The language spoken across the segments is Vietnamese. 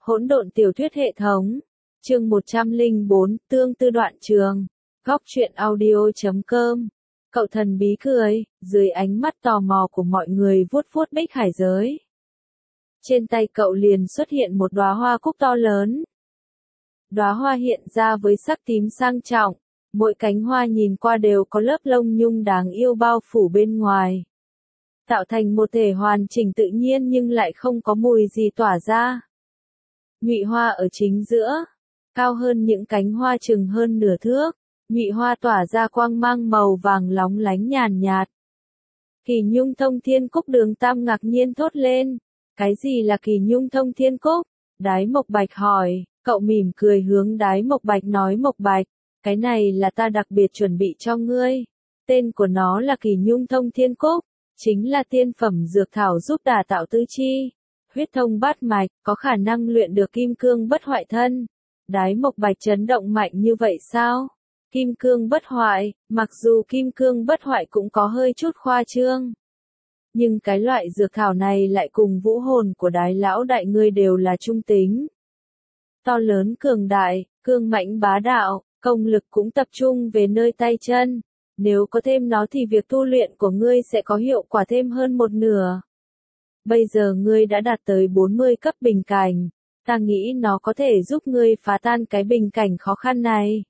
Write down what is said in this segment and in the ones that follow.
Hỗn độn tiểu thuyết hệ thống. Chương 104, tương tư đoạn trường. Góc truyện audio.com. Cậu thần bí cười, dưới ánh mắt tò mò của mọi người vuốt vuốt bích hải giới. Trên tay cậu liền xuất hiện một đóa hoa cúc to lớn. Đóa hoa hiện ra với sắc tím sang trọng, mỗi cánh hoa nhìn qua đều có lớp lông nhung đáng yêu bao phủ bên ngoài. Tạo thành một thể hoàn chỉnh tự nhiên nhưng lại không có mùi gì tỏa ra. Nhụy hoa ở chính giữa, cao hơn những cánh hoa chừng hơn nửa thước, nhụy hoa tỏa ra quang mang màu vàng lóng lánh nhàn nhạt. Kỳ nhung thông thiên cúc, Đường Tam ngạc nhiên thốt lên. Cái gì là kỳ nhung thông thiên cúc? Đái Mộc Bạch hỏi, cậu mỉm cười hướng Đái Mộc Bạch nói, Mộc Bạch, cái này là ta đặc biệt chuẩn bị cho ngươi. Tên của nó là kỳ nhung thông thiên cúc, chính là tiên phẩm dược thảo giúp đả tạo tứ chi, huyết thông bát mạch, có khả năng luyện được kim cương bất hoại thân. Đái Mộc Bạch chấn động mạnh như vậy sao? Kim cương bất hoại, mặc dù kim cương bất hoại cũng có hơi chút khoa trương. Nhưng cái loại dược thảo này lại cùng vũ hồn của Đái lão đại ngươi đều là trung tính. To lớn cường đại, cương mãnh bá đạo, công lực cũng tập trung về nơi tay chân. Nếu có thêm nó thì việc tu luyện của ngươi sẽ có hiệu quả thêm hơn một nửa. Bây giờ ngươi đã đạt tới 40 cấp bình cảnh, ta nghĩ nó có thể giúp ngươi phá tan cái bình cảnh khó khăn này.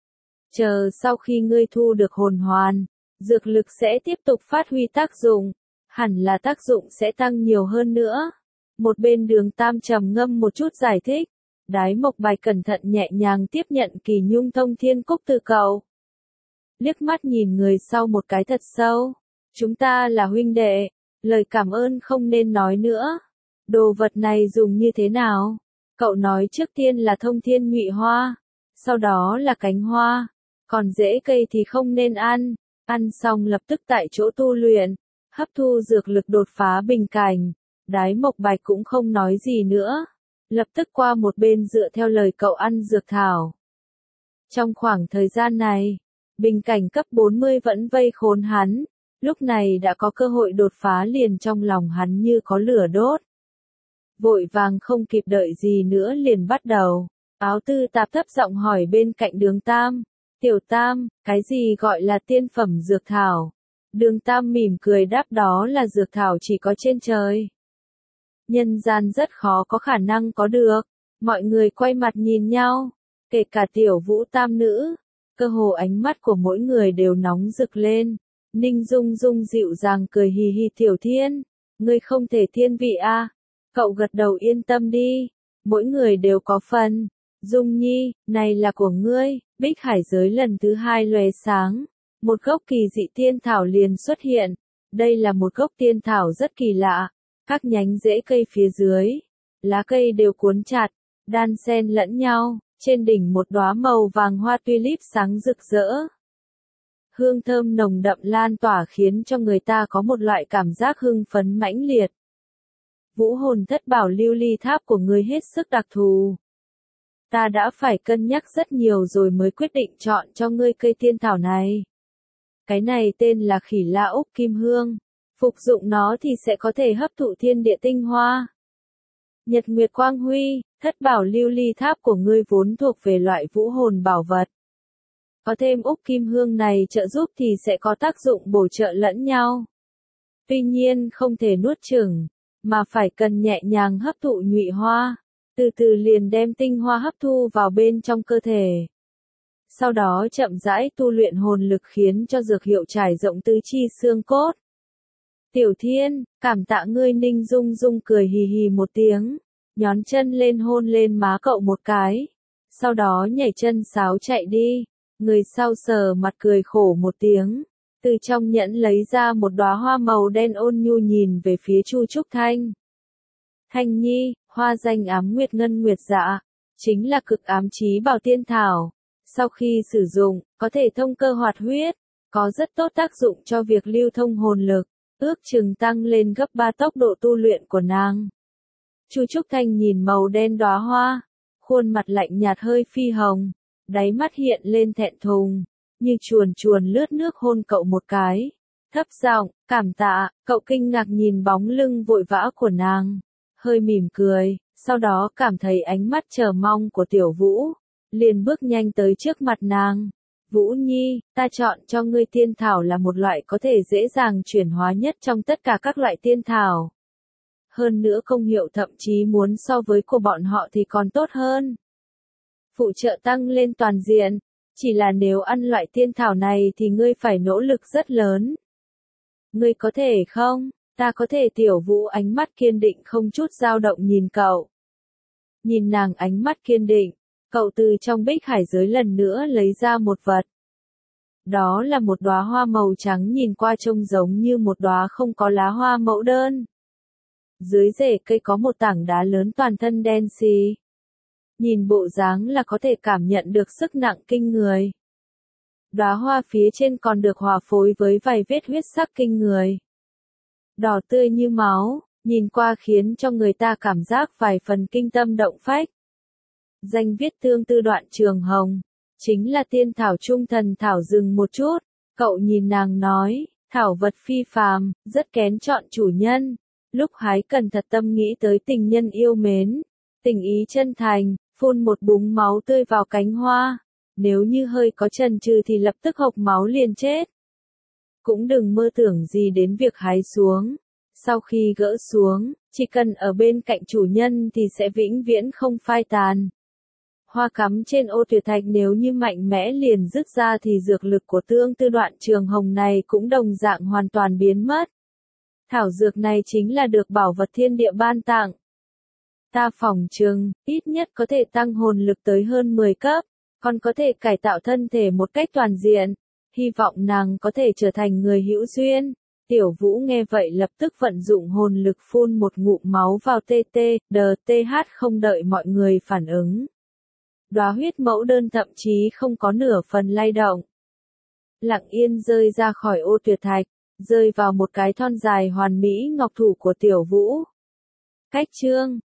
Chờ sau khi ngươi thu được hồn hoàn, dược lực sẽ tiếp tục phát huy tác dụng, hẳn là tác dụng sẽ tăng nhiều hơn nữa. Một bên Đường Tam trầm ngâm một chút giải thích, Đái Mộc Bạch cẩn thận nhẹ nhàng tiếp nhận kỳ nhung thông thiên cúc từ cậu. Liếc mắt nhìn người sau một cái thật sâu. Chúng ta là huynh đệ, lời cảm ơn không nên nói nữa. Đồ vật này dùng như thế nào? Cậu nói trước tiên là thông thiên nhụy hoa, sau đó là cánh hoa, còn rễ cây thì không nên ăn. Ăn xong lập tức tại chỗ tu luyện, hấp thu dược lực đột phá bình cảnh. Đái Mộc Bạch cũng không nói gì nữa, lập tức qua một bên dựa theo lời cậu ăn dược thảo. Trong khoảng thời gian này, bình cảnh cấp 40 vẫn vây khốn hắn, lúc này đã có cơ hội đột phá liền trong lòng hắn như có lửa đốt. Vội vàng không kịp đợi gì nữa liền bắt đầu. Áo Tư Tạp thấp giọng hỏi bên cạnh Đường Tam, Tiểu Tam, cái gì gọi là tiên phẩm dược thảo? Đường Tam mỉm cười đáp, đó là dược thảo chỉ có trên trời. Nhân gian rất khó có khả năng có được. Mọi người quay mặt nhìn nhau, kể cả Tiểu Vũ Tam nữ. Cơ hồ ánh mắt của mỗi người đều nóng rực lên. Ninh Dung Dung dịu dàng cười hì hì, Tiểu Thiên, ngươi không thể thiên vị à? Cậu gật đầu, yên tâm đi, mỗi người đều có phần. Dung Nhi, này là của ngươi. Bích hải giới lần thứ hai lóe sáng, một gốc kỳ dị tiên thảo liền xuất hiện. Đây là một gốc tiên thảo rất kỳ lạ, các nhánh rễ cây phía dưới, lá cây đều cuốn chặt, đan xen lẫn nhau. Trên đỉnh một đóa màu vàng hoa tulip sáng rực rỡ. Hương thơm nồng đậm lan tỏa khiến cho người ta có một loại cảm giác hưng phấn mãnh liệt. Vũ hồn thất bảo lưu ly tháp của ngươi hết sức đặc thù. Ta đã phải cân nhắc rất nhiều rồi mới quyết định chọn cho ngươi cây tiên thảo này. Cái này tên là Khỉ La Úc Kim Hương. Phục dụng nó thì sẽ có thể hấp thụ thiên địa tinh hoa. Nhật Nguyệt Quang Huy, thất bảo lưu ly tháp của ngươi vốn thuộc về loại vũ hồn bảo vật. Có thêm Úc Kim Hương này trợ giúp thì sẽ có tác dụng bổ trợ lẫn nhau. Tuy nhiên không thể nuốt chửng, mà phải cần nhẹ nhàng hấp thụ nhụy hoa, từ từ liền đem tinh hoa hấp thu vào bên trong cơ thể. Sau đó chậm rãi tu luyện hồn lực khiến cho dược hiệu trải rộng tứ chi xương cốt. Tiểu Thiên, cảm tạ ngươi. Ninh Dung Dung cười hì hì một tiếng, nhón chân lên hôn lên má cậu một cái, sau đó nhảy chân sáo chạy đi. Người sau sờ mặt cười khổ một tiếng, từ trong nhẫn lấy ra một đóa hoa màu đen ôn nhu nhìn về phía Chu Trúc Thanh. Thanh Nhi, hoa danh ám nguyệt ngân nguyệt dạ, chính là cực ám chí bảo tiên thảo. Sau khi sử dụng, có thể thông cơ hoạt huyết, có rất tốt tác dụng cho việc lưu thông hồn lực, ước chừng tăng lên gấp 3 tốc độ tu luyện của nàng. Chu Trúc Thanh nhìn màu đen đóa hoa, khuôn mặt lạnh nhạt hơi phi hồng, đáy mắt hiện lên thẹn thùng, như chuồn chuồn lướt nước hôn cậu một cái. Thấp giọng, cảm tạ. Cậu kinh ngạc nhìn bóng lưng vội vã của nàng, hơi mỉm cười, sau đó cảm thấy ánh mắt chờ mong của Tiểu Vũ, liền bước nhanh tới trước mặt nàng. Vũ Nhi, ta chọn cho ngươi tiên thảo là một loại có thể dễ dàng chuyển hóa nhất trong tất cả các loại tiên thảo. Hơn nữa công hiệu thậm chí muốn so với của bọn họ thì còn tốt hơn. Phụ trợ tăng lên toàn diện, chỉ là nếu ăn loại tiên thảo này thì ngươi phải nỗ lực rất lớn. Ngươi có thể không? Ta có thể. Tiểu Vũ ánh mắt kiên định không chút dao động nhìn cậu. Nhìn nàng ánh mắt kiên định, cậu từ trong bích hải giới lần nữa lấy ra một vật. Đó là một đóa hoa màu trắng nhìn qua trông giống như một đóa không có lá hoa mẫu đơn. Dưới rễ cây có một tảng đá lớn toàn thân đen xì. Nhìn bộ dáng là có thể cảm nhận được sức nặng kinh người. Đóa hoa phía trên còn được hòa phối với vài vết huyết sắc kinh người. Đỏ tươi như máu, nhìn qua khiến cho người ta cảm giác vài phần kinh tâm động phách. Danh viết tương tư đoạn trường hồng, chính là tiên thảo trung thần thảo. Dừng một chút, cậu nhìn nàng nói, thảo vật phi phàm, rất kén chọn chủ nhân. Lúc hái cần thật tâm nghĩ tới tình nhân yêu mến, tình ý chân thành, phun một búng máu tươi vào cánh hoa. Nếu như hơi có chần chừ thì lập tức hộc máu liền chết. Cũng đừng mơ tưởng gì đến việc hái xuống. Sau khi gỡ xuống, chỉ cần ở bên cạnh chủ nhân thì sẽ vĩnh viễn không phai tàn. Hoa cắm trên ô tuyệt thạch nếu như mạnh mẽ liền rứt ra thì dược lực của tương tư đoạn trường hồng này cũng đồng dạng hoàn toàn biến mất. Thảo dược này chính là được bảo vật thiên địa ban tặng. Ta phỏng chừng, ít nhất có thể tăng hồn lực tới hơn 10 cấp, còn có thể cải tạo thân thể một cách toàn diện. Hy vọng nàng có thể trở thành người hữu duyên. Tiểu Vũ nghe vậy lập tức vận dụng hồn lực phun một ngụm máu vào DTH không đợi mọi người phản ứng. Đóa huyết mẫu đơn thậm chí không có nửa phần lay động. Lặng yên rơi ra khỏi ô tuyệt thạch, rơi vào một cái thon dài hoàn mỹ ngọc thủ của Tiểu Vũ. Cách chương